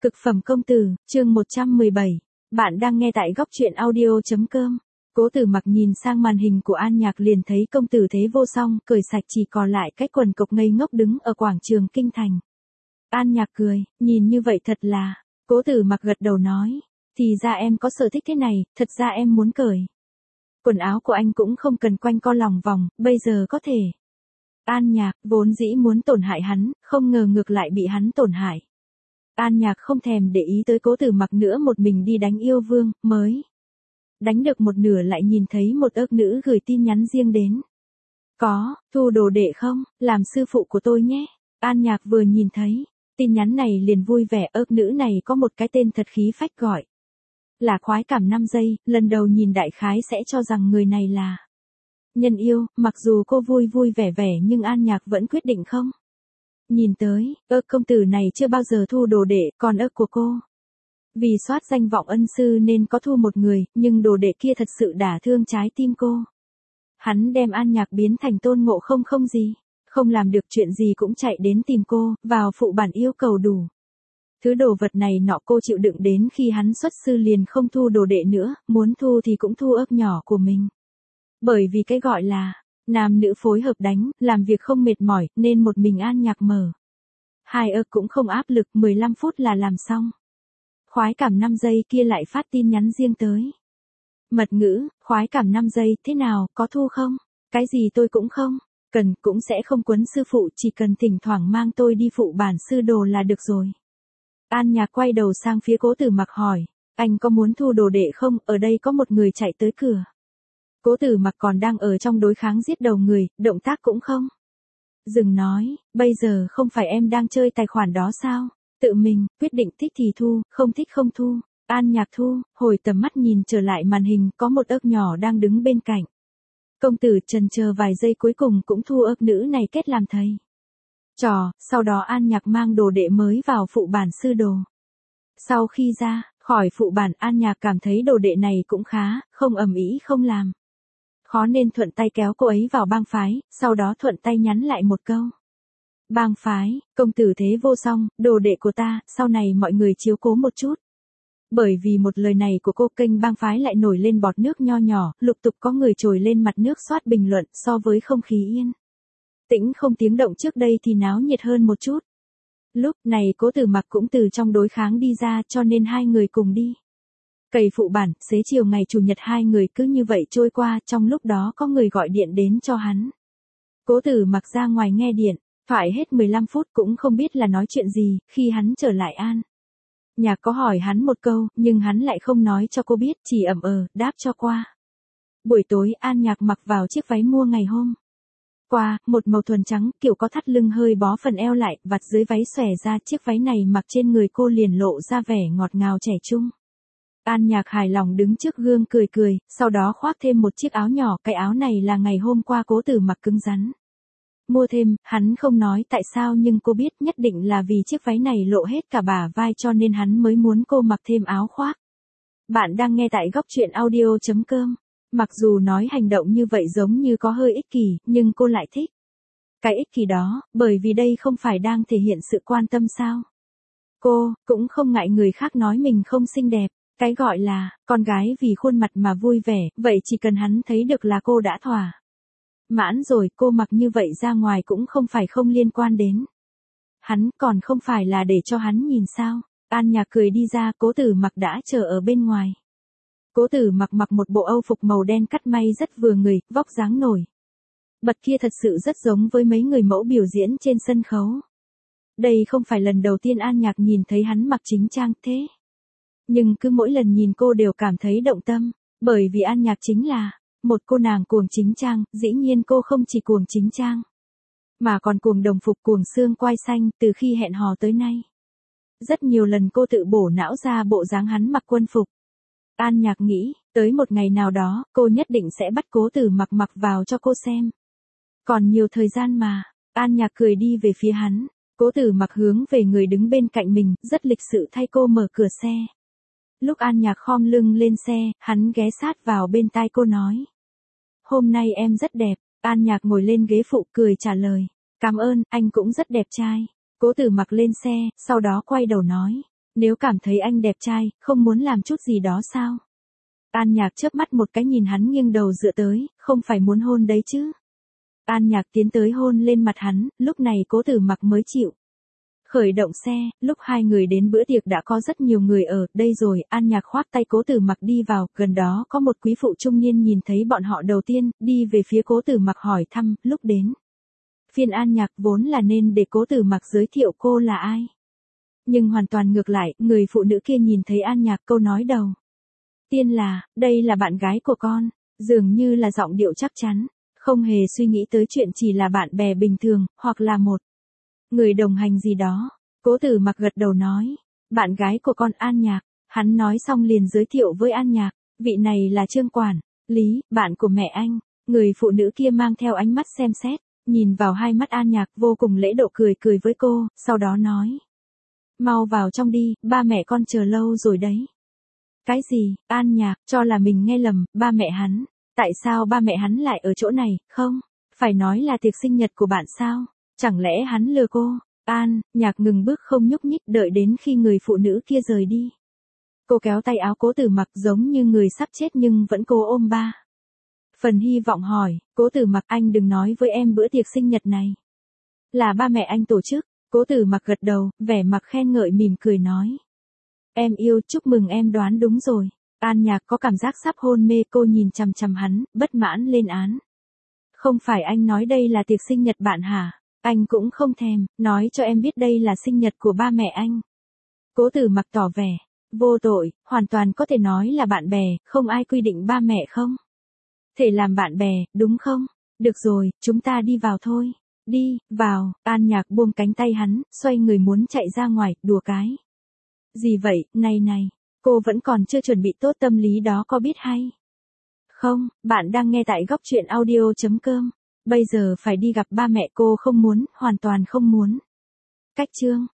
Cực phẩm công tử, chương 117. Bạn đang nghe tại góc truyện audio.com. Cố Tử Mặc nhìn sang màn hình của An Nhạc liền thấy công tử thế vô song, cởi sạch chỉ còn lại cái quần cộc ngây ngốc đứng ở quảng trường kinh thành. An Nhạc cười, nhìn như vậy thật là. Cố Tử Mặc gật đầu nói, thì ra em có sở thích thế này, thật ra em muốn cởi. Quần áo của anh cũng không cần quanh co lòng vòng, bây giờ có thể. An Nhạc vốn dĩ muốn tổn hại hắn, không ngờ ngược lại bị hắn tổn hại. An Nhạc không thèm để ý tới Cố Tử Mặc nữa, một mình đi đánh yêu vương, mới đánh được một nửa lại nhìn thấy một ớt nữ gửi tin nhắn riêng đến. Có, thu đồ đệ không, làm sư phụ của tôi nhé. An Nhạc vừa nhìn thấy tin nhắn này liền vui vẻ, ớt nữ này có một cái tên thật khí phách gọi là khoái cảm 5 giây, lần đầu nhìn đại khái sẽ cho rằng người này là nhân yêu, mặc dù cô vui vui vẻ vẻ nhưng An Nhạc vẫn quyết định không. Nhìn tới, công tử này chưa bao giờ thu đồ đệ, còn của cô. Vì soát danh vọng ân sư nên có thu một người, nhưng đồ đệ kia thật sự đả thương trái tim cô. Hắn đem An Nhạc biến thành Tôn Ngộ Không không gì, không làm được chuyện gì cũng chạy đến tìm cô, vào phụ bản yêu cầu đủ. Thứ đồ vật này nọ cô chịu đựng đến khi hắn xuất sư liền không thu đồ đệ nữa, muốn thu thì cũng thu nhỏ của mình. Bởi vì cái gọi là nam nữ phối hợp đánh, làm việc không mệt mỏi, nên một mình An Nhạc mở. Hai cũng không áp lực, 15 phút là làm xong. Khoái cảm 5 giây kia lại phát tin nhắn riêng tới. Mật ngữ, khoái cảm 5 giây, thế nào, có thu không? Cái gì tôi cũng không, cần, cũng sẽ không quấn sư phụ, chỉ cần thỉnh thoảng mang tôi đi phụ bản sư đồ là được rồi. An Nhạc quay đầu sang phía Cố Tử Mặc hỏi, anh có muốn thu đồ đệ không, ở đây có một người chạy tới cửa. Cố Tử Mặc còn đang ở trong đối kháng giết đầu người, động tác cũng không dừng nói, bây giờ không phải em đang chơi tài khoản đó sao? Tự mình, quyết định thích thì thu, không thích không thu. An Nhạc thu, hồi tầm mắt nhìn trở lại màn hình, có một ớt nhỏ đang đứng bên cạnh. Công tử chần chờ vài giây cuối cùng cũng thu ớt nữ này kết làm thầy trò, sau đó An Nhạc mang đồ đệ mới vào phụ bản sư đồ. Sau khi ra khỏi phụ bản, An Nhạc cảm thấy đồ đệ này cũng khá, không ầm ĩ không làm khó nên thuận tay kéo cô ấy vào bang phái, sau đó thuận tay nhắn lại một câu. Bang phái, công tử thế vô song, đồ đệ của ta, sau này mọi người chiếu cố một chút. Bởi vì một lời này của cô, kênh bang phái lại nổi lên bọt nước nho nhỏ, lục tục có người trồi lên mặt nước soát bình luận, so với không khí yên tĩnh không tiếng động trước đây thì náo nhiệt hơn một chút. Lúc này Cố Tử Mặc cũng từ trong đối kháng đi ra, cho nên hai người cùng đi cày phụ bản, xế chiều ngày chủ nhật hai người cứ như vậy trôi qua, trong lúc đó có người gọi điện đến cho hắn. Cố Tử Mặc ra ngoài nghe điện, thoại hết 15 phút cũng không biết là nói chuyện gì, khi hắn trở lại An Nhạc có hỏi hắn một câu, nhưng hắn lại không nói cho cô biết, chỉ đáp cho qua. Buổi tối An Nhạc mặc vào chiếc váy mua ngày hôm qua, một màu thuần trắng, kiểu có thắt lưng hơi bó phần eo lại, vạt dưới váy xòe ra, chiếc váy này mặc trên người cô liền lộ ra vẻ ngọt ngào trẻ trung. An Nhạc hài lòng đứng trước gương cười cười, sau đó khoác thêm một chiếc áo nhỏ, cái áo này là ngày hôm qua Cố Tử Mặc cứng rắn mua thêm, hắn không nói tại sao nhưng cô biết nhất định là vì chiếc váy này lộ hết cả bả vai cho nên hắn mới muốn cô mặc thêm áo khoác. Bạn đang nghe tại góc truyện audio.com. Mặc dù nói hành động như vậy giống như có hơi ích kỷ, nhưng cô lại thích cái ích kỷ đó, bởi vì đây không phải đang thể hiện sự quan tâm sao. Cô cũng không ngại người khác nói mình không xinh đẹp, cái gọi là con gái vì khuôn mặt mà vui vẻ, vậy chỉ cần hắn thấy được là cô đã thỏa mãn rồi, cô mặc như vậy ra ngoài cũng không phải không liên quan đến hắn, còn không phải là để cho hắn nhìn sao. An Nhạc cười đi ra, Cố Tử Mặc đã chờ ở bên ngoài. Cố Tử Mặc mặc một bộ âu phục màu đen cắt may rất vừa người, vóc dáng nổi bật kia thật sự rất giống với mấy người mẫu biểu diễn trên sân khấu. Đây không phải lần đầu tiên An Nhạc nhìn thấy hắn mặc chính trang thế, nhưng cứ mỗi lần nhìn cô đều cảm thấy động tâm, bởi vì An Nhạc chính là một cô nàng cuồng chính trang, dĩ nhiên cô không chỉ cuồng chính trang, mà còn cuồng đồng phục, cuồng xương quai xanh, từ khi hẹn hò tới nay. Rất nhiều lần cô tự bổ não ra bộ dáng hắn mặc quân phục. An Nhạc nghĩ, tới một ngày nào đó, cô nhất định sẽ bắt Cố Tử Mặc mặc vào cho cô xem. Còn nhiều thời gian mà. An Nhạc cười đi về phía hắn. Cố Tử Mặc hướng về người đứng bên cạnh mình, rất lịch sự thay cô mở cửa xe. Lúc An Nhạc khom lưng lên xe, hắn ghé sát vào bên tai cô nói. Hôm nay em rất đẹp. An Nhạc ngồi lên ghế phụ cười trả lời. Cảm ơn, anh cũng rất đẹp trai. Cố Tử Mặc lên xe, sau đó quay đầu nói. Nếu cảm thấy anh đẹp trai, không muốn làm chút gì đó sao? An Nhạc chớp mắt một cái nhìn hắn nghiêng đầu dựa tới, không phải muốn hôn đấy chứ. An Nhạc tiến tới hôn lên mặt hắn, lúc này Cố Tử Mặc mới chịu. Khởi động xe, lúc hai người đến bữa tiệc đã có rất nhiều người ở đây rồi, An Nhạc khoác tay Cố Tử Mặc đi vào, gần đó có một quý phụ trung niên nhìn thấy bọn họ đầu tiên, đi về phía Cố Tử Mặc hỏi thăm, lúc đến. Phiên An Nhạc vốn là nên để Cố Tử Mặc giới thiệu cô là ai. Nhưng hoàn toàn ngược lại, người phụ nữ kia nhìn thấy An Nhạc câu nói đầu tiên là, đây là bạn gái của con, dường như là giọng điệu chắc chắn, không hề suy nghĩ tới chuyện chỉ là bạn bè bình thường, hoặc là một người đồng hành gì đó. Cố Tử Mặc gật đầu nói, bạn gái của con An Nhạc, hắn nói xong liền giới thiệu với An Nhạc, vị này là Trương quản lý, bạn của mẹ anh. Người phụ nữ kia mang theo ánh mắt xem xét, nhìn vào hai mắt An Nhạc vô cùng lễ độ cười cười với cô, sau đó nói. Mau vào trong đi, ba mẹ con chờ lâu rồi đấy. Cái gì, An Nhạc, cho là mình nghe lầm, ba mẹ hắn. Tại sao ba mẹ hắn lại ở chỗ này, không? Phải nói là tiệc sinh nhật của bạn sao? Chẳng lẽ hắn lừa cô? An Nhạc ngừng bước không nhúc nhích đợi đến khi người phụ nữ kia rời đi. Cô kéo tay áo Cố Tử Mặc giống như người sắp chết nhưng vẫn cố ôm ba phần hy vọng hỏi, Cố Tử Mặc anh đừng nói với em bữa tiệc sinh nhật này là ba mẹ anh tổ chức. Cố Tử Mặc gật đầu, vẻ mặt khen ngợi mỉm cười nói. Em yêu, chúc mừng em đoán đúng rồi. An Nhạc có cảm giác sắp hôn mê, cô nhìn chằm chằm hắn, bất mãn lên án. Không phải anh nói đây là tiệc sinh nhật bạn hả? Anh cũng không thèm, nói cho em biết đây là sinh nhật của ba mẹ anh. Cố Tử Mặc tỏ vẻ, vô tội, hoàn toàn có thể nói là bạn bè, không ai quy định ba mẹ không thể làm bạn bè, đúng không? Được rồi, chúng ta đi vào thôi. Đi, vào, An Nhạc buông cánh tay hắn, xoay người muốn chạy ra ngoài, đùa cái. Gì vậy, này, cô vẫn còn chưa chuẩn bị tốt tâm lý đó có biết hay? Không, bạn đang nghe tại góc truyện audio.com. Bây giờ phải đi gặp ba mẹ cô không muốn, hoàn toàn không muốn. Cách chương.